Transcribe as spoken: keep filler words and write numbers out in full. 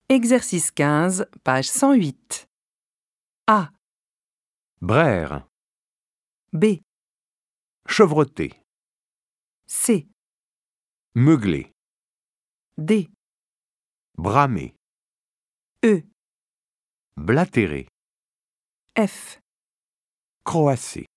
Exercice quinze, page cent huit. A, Braire, B, chevreter, C, meugler, D, bramer, E, blatérer, F. croasser.